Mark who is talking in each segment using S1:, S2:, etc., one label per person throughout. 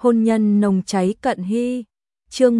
S1: hôn nhân nồng cháy cận hy. Chương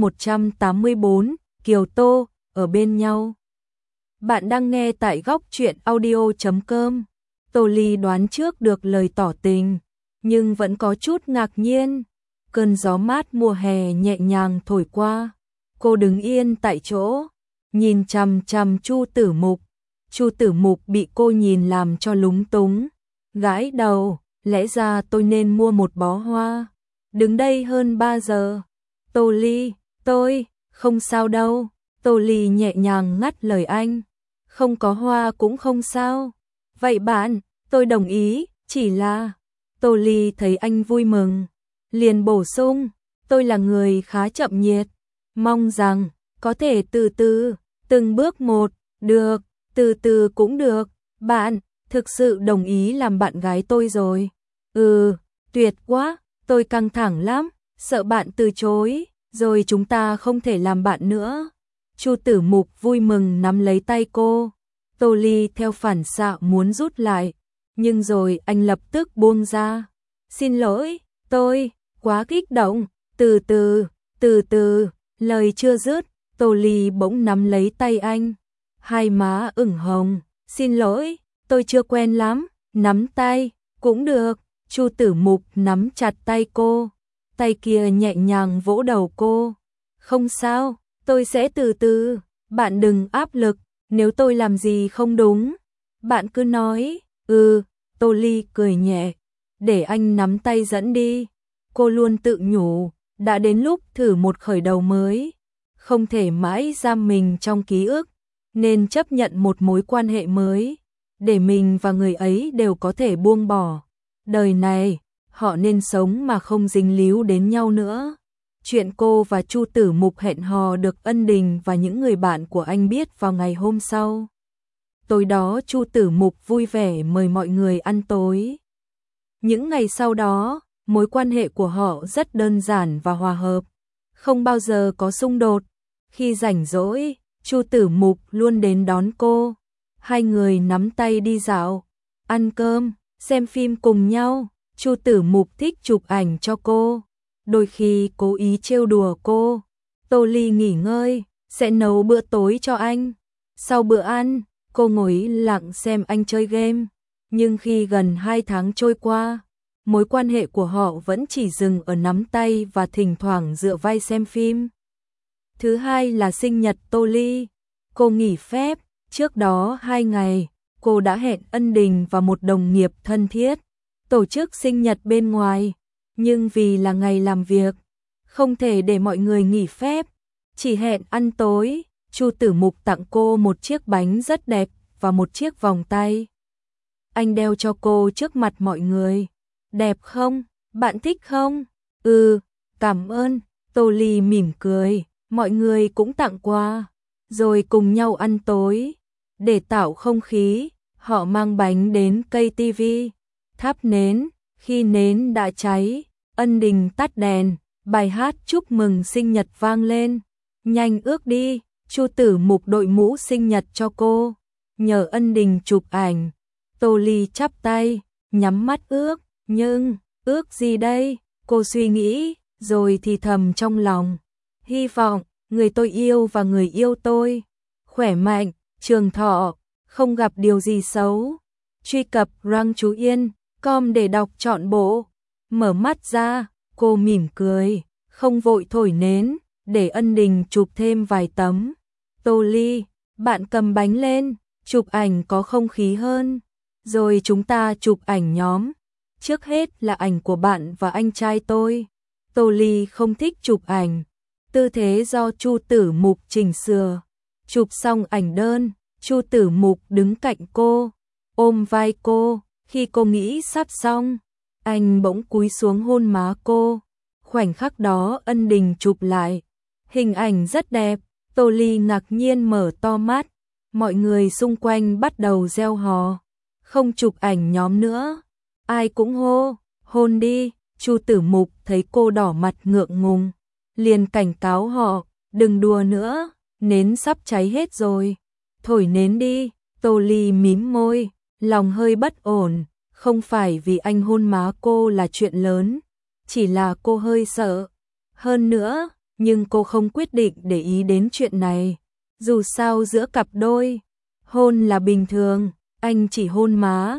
S1: 184, Kiều Tô, ở bên nhau. Bạn đang nghe tại góc truyện audio.com. Tô Ly đoán trước được lời tỏ tình, nhưng vẫn có chút ngạc nhiên. Cơn gió mát mùa hè nhẹ nhàng thổi qua. Cô đứng yên tại chỗ, nhìn chằm chằm Chu Tử Mục. Chu Tử Mục bị cô nhìn làm cho lúng túng, gãi đầu, lẽ ra tôi nên mua một bó hoa. Đứng đây hơn 3 giờ. Tô Ly, tôi, không sao đâu. Tô Ly nhẹ nhàng ngắt lời anh. Không có hoa cũng không sao. Vậy bạn, tôi đồng ý, chỉ là... Tô Ly thấy anh vui mừng, liền bổ sung, tôi là người khá chậm nhiệt, mong rằng có thể từ từ, từng bước một, được, từ từ cũng được. Bạn, thực sự đồng ý làm bạn gái tôi rồi. Tuyệt quá, tôi căng thẳng lắm, sợ bạn từ chối, rồi chúng ta không thể làm bạn nữa. Chu Tử Mục vui mừng nắm lấy tay cô. Tô Ly theo phản xạ muốn rút lại, nhưng rồi anh lập tức buông ra. Xin lỗi, tôi quá kích động, từ từ, lời chưa dứt, Tô Ly bỗng nắm lấy tay anh. Hai má ửng hồng, xin lỗi, tôi chưa quen lắm, nắm tay, cũng được. Chu Tử Mục nắm chặt tay cô, tay kia nhẹ nhàng vỗ đầu cô. Không sao, tôi sẽ từ từ, bạn đừng áp lực, nếu tôi làm gì không đúng, bạn cứ nói. Tô Ly cười nhẹ, để anh nắm tay dẫn đi. Cô luôn tự nhủ, đã đến lúc thử một khởi đầu mới, không thể mãi giam mình trong ký ức, nên chấp nhận một mối quan hệ mới, để mình và người ấy đều có thể buông bỏ. Đời này, họ nên sống mà không dính líu đến nhau nữa. Chuyện cô và Chu Tử Mục hẹn hò được Ân Đình và những người bạn của anh biết vào ngày hôm sau. Tối đó Chu Tử Mục vui vẻ mời mọi người ăn tối. Những ngày sau đó, mối quan hệ của họ rất đơn giản và hòa hợp, không bao giờ có xung đột. Khi rảnh rỗi, Chu Tử Mục luôn đến đón cô. Hai người nắm tay đi dạo, ăn cơm, xem phim cùng nhau. Chu Tử Mục thích chụp ảnh cho cô, đôi khi cố ý trêu đùa cô. Tô Ly nghỉ ngơi, sẽ nấu bữa tối cho anh. Sau bữa ăn, cô ngồi lặng xem anh chơi game. Nhưng khi gần 2 tháng trôi qua, mối quan hệ của họ vẫn chỉ dừng ở nắm tay và thỉnh thoảng dựa vai xem phim. Thứ hai là sinh nhật Tô Ly. Cô nghỉ phép, trước đó 2 ngày, cô đã hẹn Ân Đình và một đồng nghiệp thân thiết tổ chức sinh nhật bên ngoài, nhưng vì là ngày làm việc, không thể để mọi người nghỉ phép, chỉ hẹn ăn tối. Chu Tử Mục tặng cô một chiếc bánh rất đẹp và một chiếc vòng tay. Anh đeo cho cô trước mặt mọi người. Đẹp không? Bạn thích không? Cảm ơn. Tô Ly mỉm cười, mọi người cũng tặng quà, rồi cùng nhau ăn tối. Để tạo không khí, họ mang bánh đến cây tivi, thắp nến. Khi nến đã cháy, Ân Đình tắt đèn, bài hát chúc mừng sinh nhật vang lên. Nhanh ước đi. Chu Tử Mục đội mũ sinh nhật cho cô, nhờ Ân Đình chụp ảnh. Tô Ly chắp tay, nhắm mắt ước, nhưng ước gì đây? Cô suy nghĩ, rồi thì thầm trong lòng. Hy vọng người tôi yêu và người yêu tôi khỏe mạnh, trường thọ, không gặp điều gì xấu. Truy cập rangchuyen.com để đọc trọn bộ. Mở mắt ra, cô mỉm cười, không vội thổi nến, để Ân Đình chụp thêm vài tấm. Tô Ly, bạn cầm bánh lên, chụp ảnh có không khí hơn. Rồi chúng ta chụp ảnh nhóm. Trước hết là ảnh của bạn và anh trai tôi. Tô Ly không thích chụp ảnh, tư thế do Chu Tử Mục chỉnh sửa. Chụp xong ảnh đơn, Chu Tử Mục đứng cạnh cô, ôm vai cô. Khi cô nghĩ sắp xong, anh bỗng cúi xuống hôn má cô. Khoảnh khắc đó Ân Đình chụp lại, hình ảnh rất đẹp. Tô Ly ngạc nhiên mở to mắt, mọi người xung quanh bắt đầu reo hò. Không chụp ảnh nhóm nữa, ai cũng hô, hôn đi. Chu Tử Mục thấy cô đỏ mặt ngượng ngùng, liền cảnh cáo họ, đừng đùa nữa, nến sắp cháy hết rồi, thổi nến đi. Tô Ly mím môi, lòng hơi bất ổn, không phải vì anh hôn má cô là chuyện lớn, chỉ là cô hơi sợ. Hơn nữa, nhưng cô không quyết định để ý đến chuyện này. Dù sao giữa cặp đôi, hôn là bình thường, anh chỉ hôn má.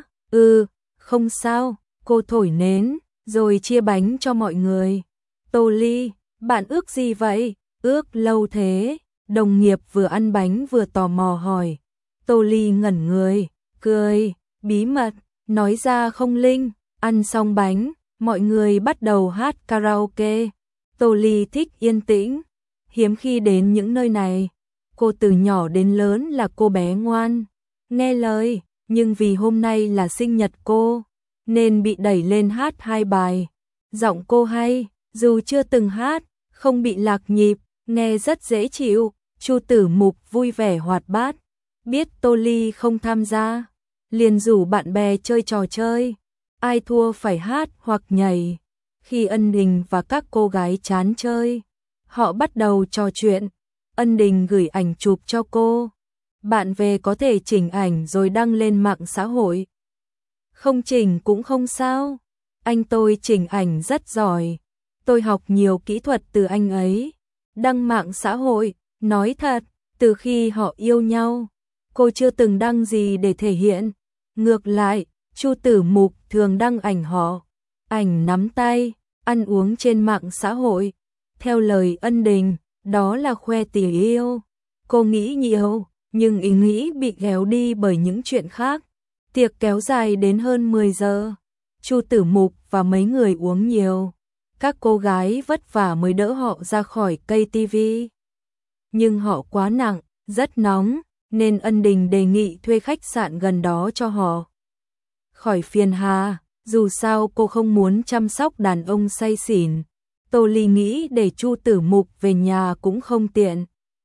S1: Không sao, cô thổi nến, rồi chia bánh cho mọi người. Tô Ly, bạn ước gì vậy? Ước lâu thế, đồng nghiệp vừa ăn bánh vừa tò mò hỏi. Tô Ly ngẩn người, cười, bí mật, nói ra không linh. Ăn xong bánh, mọi người bắt đầu hát karaoke. Tô Ly thích yên tĩnh, hiếm khi đến những nơi này. Cô từ nhỏ đến lớn là cô bé ngoan, nghe lời, nhưng vì hôm nay là sinh nhật cô, nên bị đẩy lên hát 2 bài. Giọng cô hay, dù chưa từng hát, không bị lạc nhịp, nghe rất dễ chịu. Chu Tử Mục vui vẻ hoạt bát, biết Tô Ly không tham gia, liền rủ bạn bè chơi trò chơi, ai thua phải hát hoặc nhảy. Khi Ân Đình và các cô gái chán chơi, họ bắt đầu trò chuyện. Ân Đình gửi ảnh chụp cho cô. Bạn về có thể chỉnh ảnh rồi đăng lên mạng xã hội. Không chỉnh cũng không sao. Anh tôi chỉnh ảnh rất giỏi. Tôi học nhiều kỹ thuật từ anh ấy. Đăng mạng xã hội, nói thật, từ khi họ yêu nhau, cô chưa từng đăng gì để thể hiện. Ngược lại, Chu Tử Mục thường đăng ảnh họ, ảnh nắm tay, ăn uống trên mạng xã hội. Theo lời Ân Đình, đó là khoe tình yêu. Cô nghĩ nhiều, nhưng ý nghĩ bị kéo đi bởi những chuyện khác. Tiệc kéo dài đến hơn 10 giờ. Chu Tử Mục và mấy người uống nhiều. Các cô gái vất vả mới đỡ họ ra khỏi cây tivi. Nhưng họ quá nặng, rất nóng, nên Ân Đình đề nghị thuê khách sạn gần đó cho họ. Khỏi phiền hà, dù sao cô không muốn chăm sóc đàn ông say xỉn. Tô Ly nghĩ để Chu Tử Mục về nhà cũng không tiện.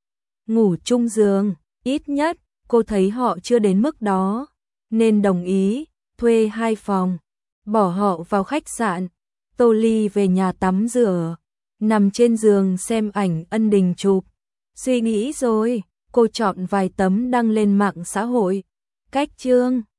S1: Ngủ chung giường, ít nhất cô thấy họ chưa đến mức đó, nên đồng ý thuê 2 phòng, bỏ họ vào khách sạn. Tô Ly về nhà tắm rửa, nằm trên giường xem ảnh Ân Đình chụp. Suy nghĩ rồi, cô chọn vài tấm đăng lên mạng xã hội. Cách chương